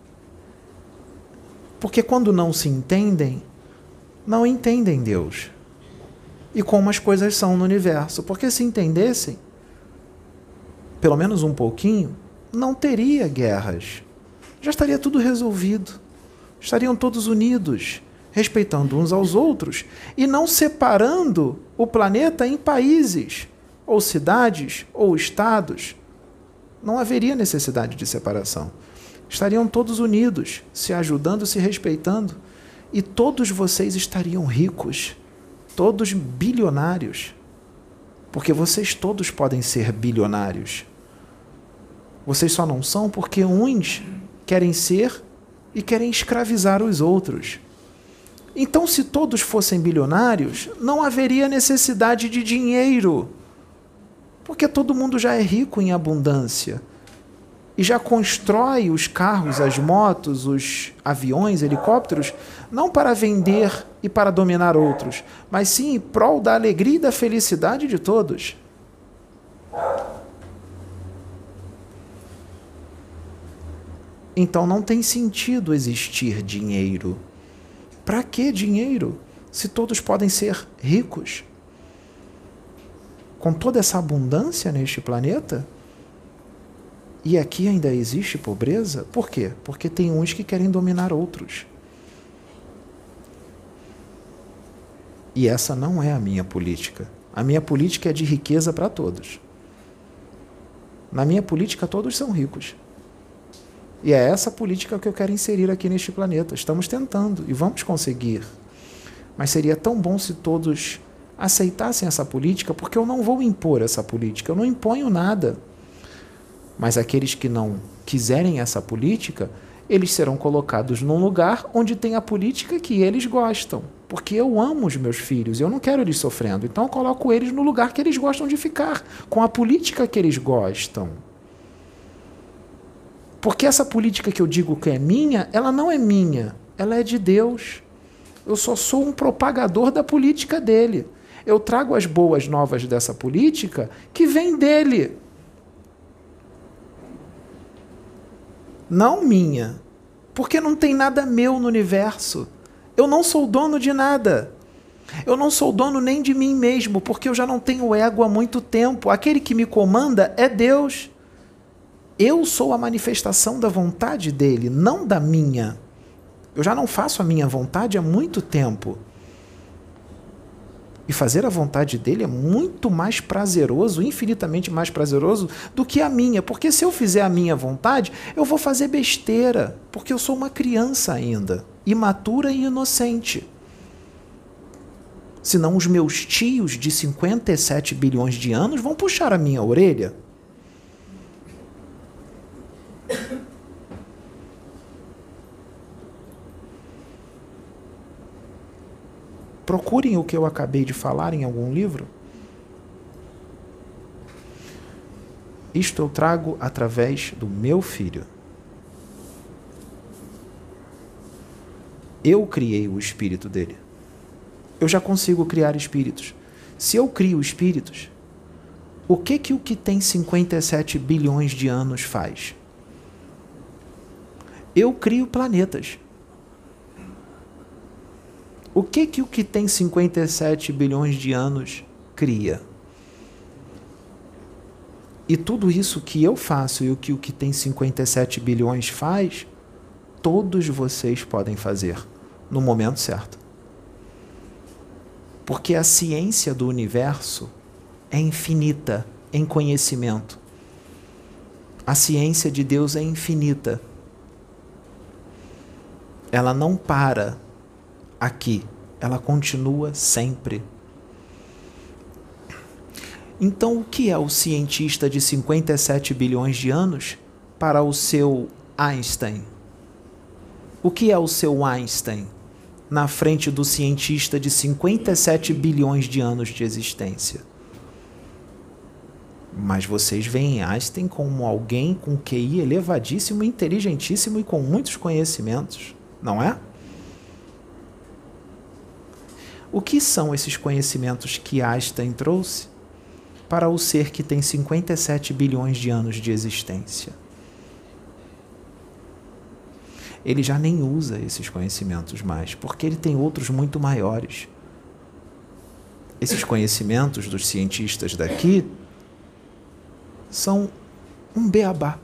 Porque quando não se entendem, não entendem Deus. E como as coisas são no universo. Porque se entendessem, pelo menos um pouquinho, não teria guerras. Já estaria tudo resolvido. Estariam todos unidos, respeitando uns aos outros e não separando o planeta em países, ou cidades, ou estados. Não haveria necessidade de separação. Estariam todos unidos, se ajudando, se respeitando, e todos vocês estariam ricos, todos bilionários, porque vocês todos podem ser bilionários. Vocês só não são porque uns querem ser e querem escravizar os outros. Então, se todos fossem bilionários, não haveria necessidade de dinheiro, porque todo mundo já é rico em abundância e já constrói os carros, as motos, os aviões, helicópteros, não para vender e para dominar outros, mas sim em prol da alegria e da felicidade de todos. Então não tem sentido existir dinheiro. Para que dinheiro, se todos podem ser ricos? Com toda essa abundância neste planeta? E aqui ainda existe pobreza? Por quê? Porque tem uns que querem dominar outros. E essa não é a minha política. A minha política é de riqueza para todos. Na minha política, todos são ricos. E é essa política que eu quero inserir aqui neste planeta. Estamos tentando e vamos conseguir. Mas seria tão bom se todos aceitassem essa política, porque eu não vou impor essa política, eu não imponho nada. Mas aqueles que não quiserem essa política, eles serão colocados num lugar onde tem a política que eles gostam. Porque eu amo os meus filhos e eu não quero eles sofrendo. Então eu coloco eles no lugar que eles gostam de ficar, com a política que eles gostam. Porque essa política que eu digo que é minha, ela não é minha, ela é de Deus. Eu só sou um propagador da política dele. Eu trago as boas novas dessa política que vem dele. Não minha. Porque não tem nada meu no universo. Eu não sou dono de nada. Eu não sou dono nem de mim mesmo, porque eu já não tenho ego há muito tempo. Aquele que me comanda é Deus. Eu sou a manifestação da vontade dele, não da minha. Eu já não faço a minha vontade há muito tempo. E fazer a vontade dele é muito mais prazeroso, infinitamente mais prazeroso do que a minha. Porque se eu fizer a minha vontade, eu vou fazer besteira. Porque eu sou uma criança ainda, imatura e inocente. Senão os meus tios de cinquenta e sete bilhões de anos vão puxar a minha orelha. Procurem o que eu acabei de falar em algum livro. Isto eu trago através do meu filho. Eu criei o espírito dele. Eu já consigo criar espíritos. Se eu crio espíritos, o que que o que tem cinquenta e sete bilhões de anos faz? Eu crio planetas. O que que o que tem cinquenta e sete bilhões de anos cria? E tudo isso que eu faço e o que o que tem cinquenta e sete bilhões faz, todos vocês podem fazer no momento certo. Porque a ciência do universo é infinita em conhecimento. A ciência de Deus é infinita. Ela não para aqui, ela continua sempre. Então, o que é o cientista de cinquenta e sete bilhões de anos para o seu Einstein? O que é o seu Einstein na frente do cientista de cinquenta e sete bilhões de anos de existência? Mas vocês veem Einstein como alguém com Q I elevadíssimo, inteligentíssimo e com muitos conhecimentos, não é? O que são esses conhecimentos que Einstein trouxe para o ser que tem cinquenta e sete bilhões de anos de existência? Ele já nem usa esses conhecimentos mais, porque ele tem outros muito maiores. Esses conhecimentos dos cientistas daqui são um beabá.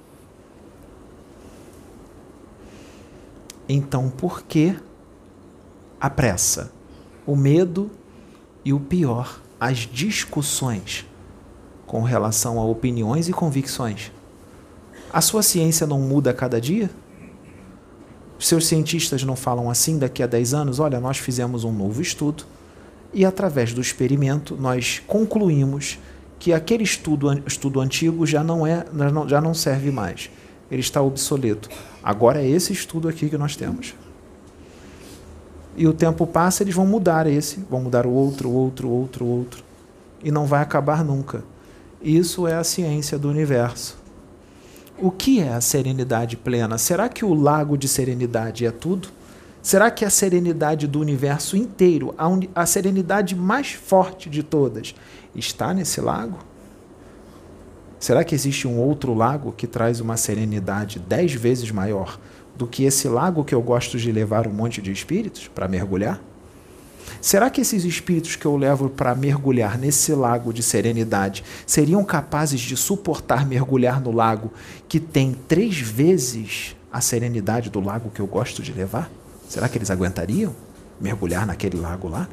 Então, por que a pressa, o medo e o pior, as discussões com relação a opiniões e convicções? A sua ciência não muda a cada dia? Os seus cientistas não falam assim daqui a dez anos? Olha, nós fizemos um novo estudo e através do experimento nós concluímos que aquele estudo, estudo antigo já não, é, já não serve mais. Ele está obsoleto. Agora é esse estudo aqui que nós temos. E o tempo passa, eles vão mudar esse, vão mudar o outro, outro, outro, outro. E não vai acabar nunca. Isso é a ciência do universo. O que é a serenidade plena? Será que o lago de serenidade é tudo? Será que a serenidade do universo inteiro, a, un... a serenidade mais forte de todas, está nesse lago? Será que existe um outro lago que traz uma serenidade dez vezes maior do que esse lago que eu gosto de levar um monte de espíritos para mergulhar? Será que esses espíritos que eu levo para mergulhar nesse lago de serenidade seriam capazes de suportar mergulhar no lago que tem três vezes a serenidade do lago que eu gosto de levar? Será que eles aguentariam mergulhar naquele lago lá?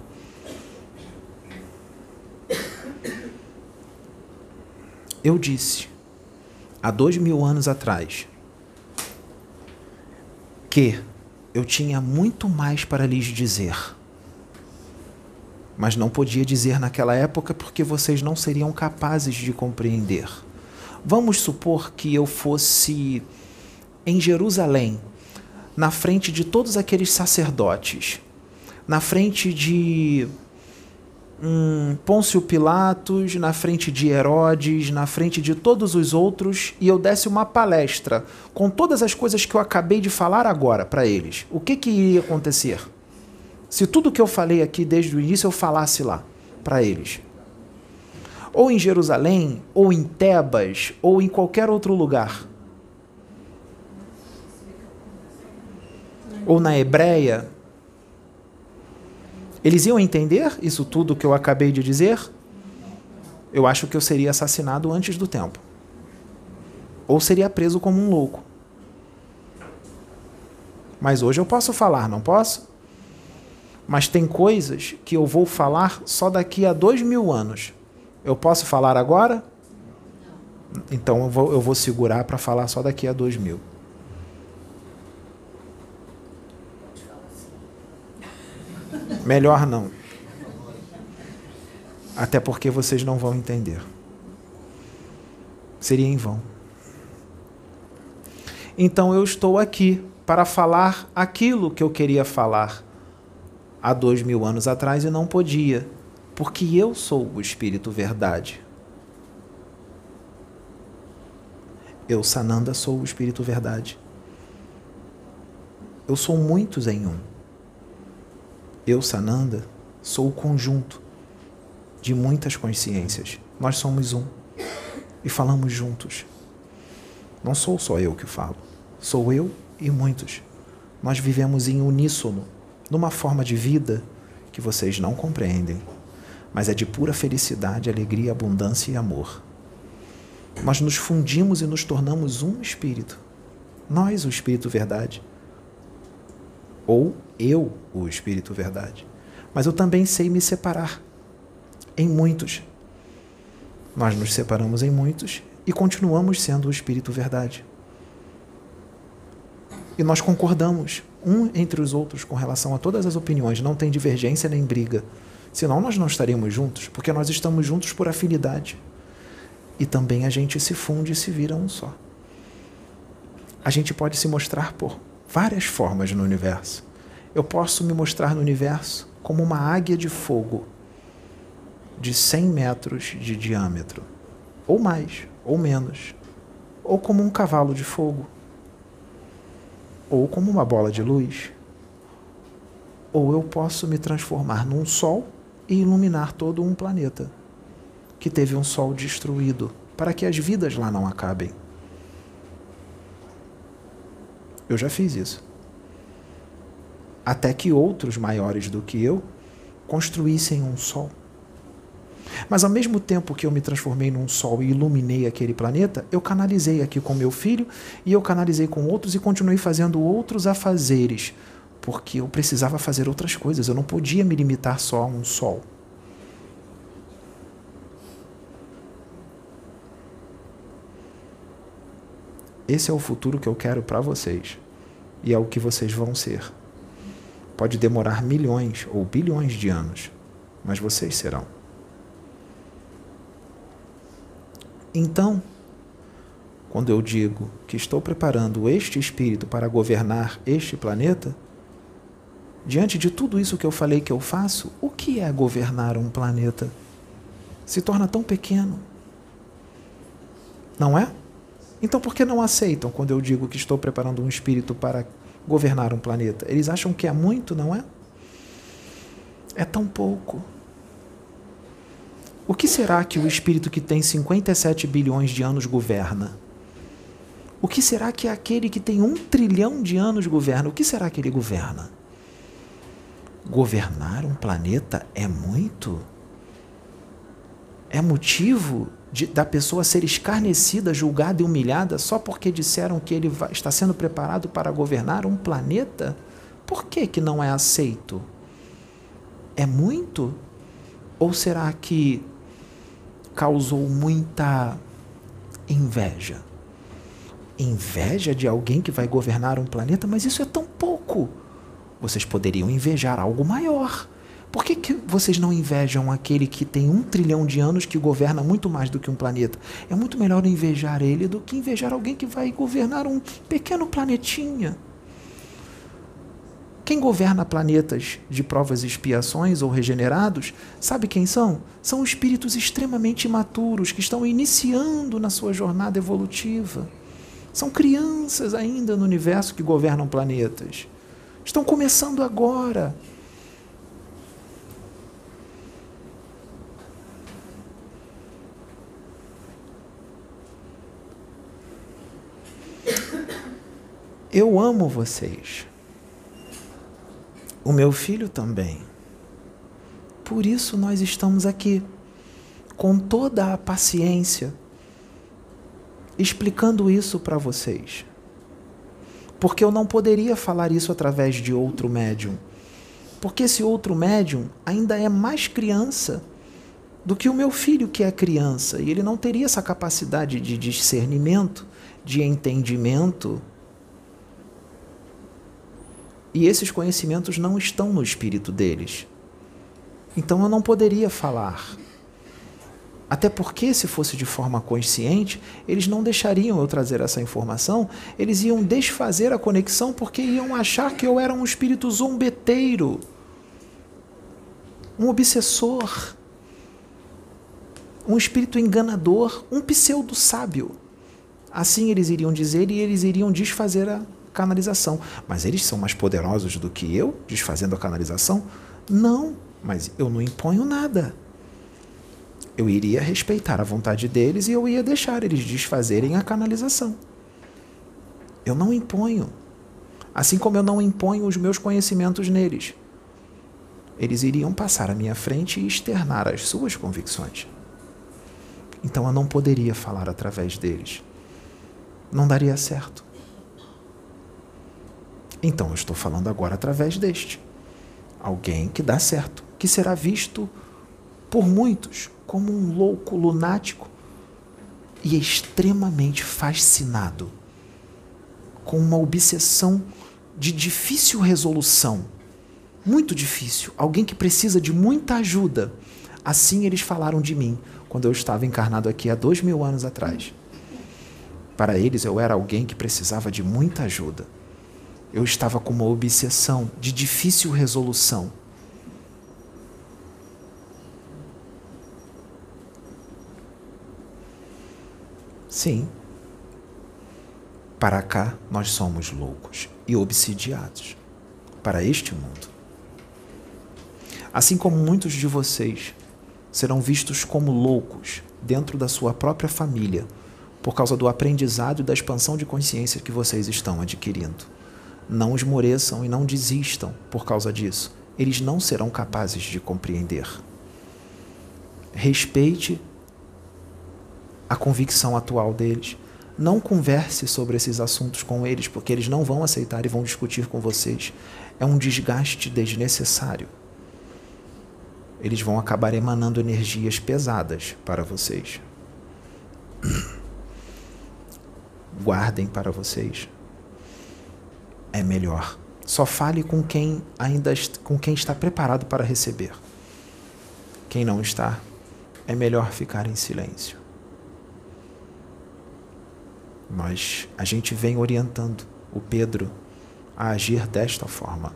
Eu disse, há dois mil anos atrás, que eu tinha muito mais para lhes dizer, mas não podia dizer naquela época porque vocês não seriam capazes de compreender. Vamos supor que eu fosse em Jerusalém, na frente de todos aqueles sacerdotes, na frente de hum, Pôncio Pilatos, na frente de Herodes, na frente de todos os outros, e eu desse uma palestra com todas as coisas que eu acabei de falar agora para eles. O que, que iria acontecer? Se tudo que eu falei aqui desde o início eu falasse lá para eles. Ou em Jerusalém, ou em Tebas, ou em qualquer outro lugar. Ou na Hebreia. Eles iam entender isso tudo que eu acabei de dizer? Eu acho que eu seria assassinado antes do tempo. Ou seria preso como um louco. Mas hoje eu posso falar, não posso? Mas tem coisas que eu vou falar só daqui a dois mil anos. Eu posso falar agora? Então eu vou, eu vou segurar para falar só daqui a dois mil. Melhor não. Até porque vocês não vão entender. Seria em vão. Então eu estou aqui para falar aquilo que eu queria falar há dois mil anos atrás e não podia, porque eu sou o Espírito Verdade. Eu, Sananda, sou o Espírito Verdade. Eu sou muitos em um. Eu, Sananda, sou o conjunto de muitas consciências. Nós somos um e falamos juntos. Não sou só eu que falo, sou eu e muitos. Nós vivemos em uníssono, numa forma de vida que vocês não compreendem, mas é de pura felicidade, alegria, abundância e amor. Nós nos fundimos e nos tornamos um espírito. Nós, o Espírito Verdade. Ou eu, o Espírito Verdade. Mas eu também sei me separar em muitos. Nós nos separamos em muitos e continuamos sendo o Espírito Verdade. E nós concordamos um entre os outros com relação a todas as opiniões, não tem divergência nem briga. Senão nós não estaríamos juntos, porque nós estamos juntos por afinidade. E também a gente se funde e se vira um só. A gente pode se mostrar por várias formas no universo. Eu posso me mostrar no universo como uma águia de fogo de cem metros de diâmetro, ou mais, ou menos, ou como um cavalo de fogo, ou como uma bola de luz, ou eu posso me transformar num sol e iluminar todo um planeta que teve um sol destruído, para que as vidas lá não acabem. Eu já fiz isso. Até que outros maiores do que eu construíssem um sol. Mas ao mesmo tempo que eu me transformei num sol e iluminei aquele planeta, eu canalizei aqui com meu filho e eu canalizei com outros e continuei fazendo outros afazeres, porque eu precisava fazer outras coisas, eu não podia me limitar só a um sol. Esse é o futuro que eu quero para vocês e é o que vocês vão ser. Pode demorar milhões ou bilhões de anos, mas vocês serão. Então, quando eu digo que estou preparando este espírito para governar este planeta, diante de tudo isso que eu falei que eu faço, o que é governar um planeta? Se torna tão pequeno. Não é? Então por que não aceitam quando eu digo que estou preparando um espírito para governar um planeta? Eles acham que é muito, não é? É tão pouco. O que será que o espírito que tem cinquenta e sete bilhões de anos governa? O que será que aquele que tem um trilhão de anos governa? O que será que ele governa? Governar um planeta é muito? É motivo de, da pessoa ser escarnecida, julgada e humilhada só porque disseram que ele vai, está sendo preparado para governar um planeta? Por que que não é aceito? É muito? Ou será que causou muita inveja? Inveja de alguém que vai governar um planeta? Mas isso é tão pouco. Vocês poderiam invejar algo maior. Por que que vocês não invejam aquele que tem um trilhão de anos que governa muito mais do que um planeta? É muito melhor invejar ele do que invejar alguém que vai governar um pequeno planetinha. Quem governa planetas de provas e expiações ou regenerados, sabe quem são? São espíritos extremamente imaturos que estão iniciando na sua jornada evolutiva. São crianças ainda no universo que governam planetas. Estão começando agora. Eu amo vocês. O meu filho também. Por isso nós estamos aqui, com toda a paciência, explicando isso para vocês. Porque eu não poderia falar isso através de outro médium. Porque esse outro médium ainda é mais criança do que o meu filho, que é criança. E ele não teria essa capacidade de discernimento, de entendimento. E esses conhecimentos não estão no espírito deles. Então eu não poderia falar. Até porque, se fosse de forma consciente, eles não deixariam eu trazer essa informação, eles iam desfazer a conexão porque iam achar que eu era um espírito zombeteiro, um obsessor, um espírito enganador, um pseudo-sábio. Assim eles iriam dizer e eles iriam desfazer a canalização. Mas eles são mais poderosos do que eu, desfazendo a canalização? Não, mas eu não imponho nada. Eu iria respeitar a vontade deles e eu ia deixar eles desfazerem a canalização. Eu não imponho. Assim como eu não imponho os meus conhecimentos neles. Eles iriam passar à minha frente e externar as suas convicções. Então eu não poderia falar através deles. Não daria certo. Então eu estou falando agora através deste. Alguém que dá certo, que será visto por muitos como um louco lunático e extremamente fascinado, com uma obsessão de difícil resolução, muito difícil, alguém que precisa de muita ajuda. Assim eles falaram de mim quando eu estava encarnado aqui há dois mil anos atrás. Para eles eu era alguém que precisava de muita ajuda. Eu estava com uma obsessão de difícil resolução. Sim. Para cá nós somos loucos e obsidiados. Para este mundo. Assim como muitos de vocês serão vistos como loucos dentro da sua própria família, por causa do aprendizado e da expansão de consciência que vocês estão adquirindo. Não esmoreçam e não desistam por causa disso. Eles não serão capazes de compreender. Respeite a convicção atual deles. Não converse sobre esses assuntos com eles, porque eles não vão aceitar e vão discutir com vocês. É um desgaste desnecessário. Eles vão acabar emanando energias pesadas para vocês. Guardem para vocês. É melhor. Só fale com quem ainda com quem está preparado para receber. Quem não está, é melhor ficar em silêncio. Mas a gente vem orientando o Pedro a agir desta forma.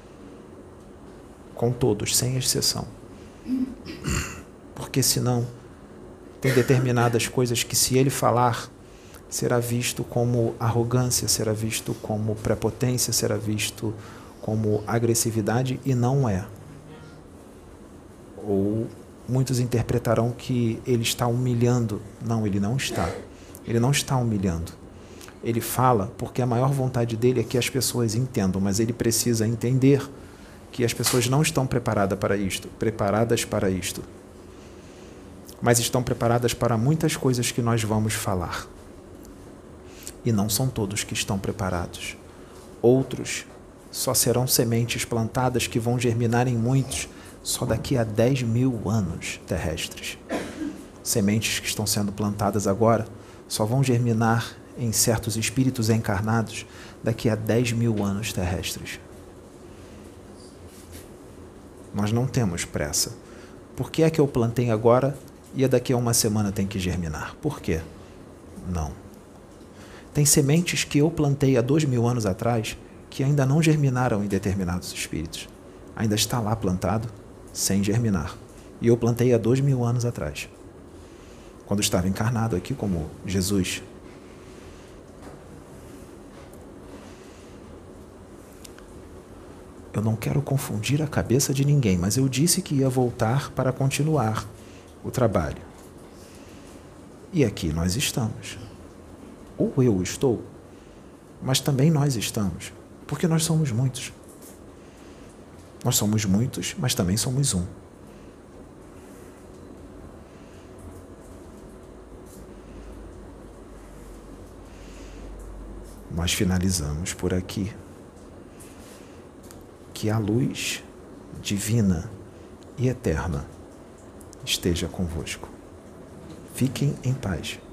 Com todos, sem exceção. Porque senão tem determinadas coisas que, se ele falar, será visto como arrogância, será visto como prepotência, será visto como agressividade, e não é. Ou muitos interpretarão que ele está humilhando. Não, ele não está. Ele não está humilhando. Ele fala porque a maior vontade dele é que as pessoas entendam, mas ele precisa entender que as pessoas não estão preparadas para isto, preparadas para isto. Mas estão preparadas para muitas coisas que nós vamos falar. E não são todos que estão preparados. Outros só serão sementes plantadas que vão germinar em muitos só daqui a dez mil anos terrestres. Sementes que estão sendo plantadas agora só vão germinar em certos espíritos encarnados daqui a dez mil anos terrestres. Nós não temos pressa. Por que é que eu plantei agora e daqui a uma semana tem que germinar? Por quê? Não. Tem sementes que eu plantei há dois mil anos atrás que ainda não germinaram em determinados espíritos. Ainda está lá plantado, sem germinar. E eu plantei há dois mil anos atrás, quando estava encarnado aqui como Jesus. Eu não quero confundir a cabeça de ninguém, mas eu disse que ia voltar para continuar o trabalho. E aqui nós estamos. Ou eu estou, mas também nós estamos, porque nós somos muitos. Nós somos muitos, mas também somos um. Nós finalizamos por aqui. Que a luz divina e eterna esteja convosco. Fiquem em paz.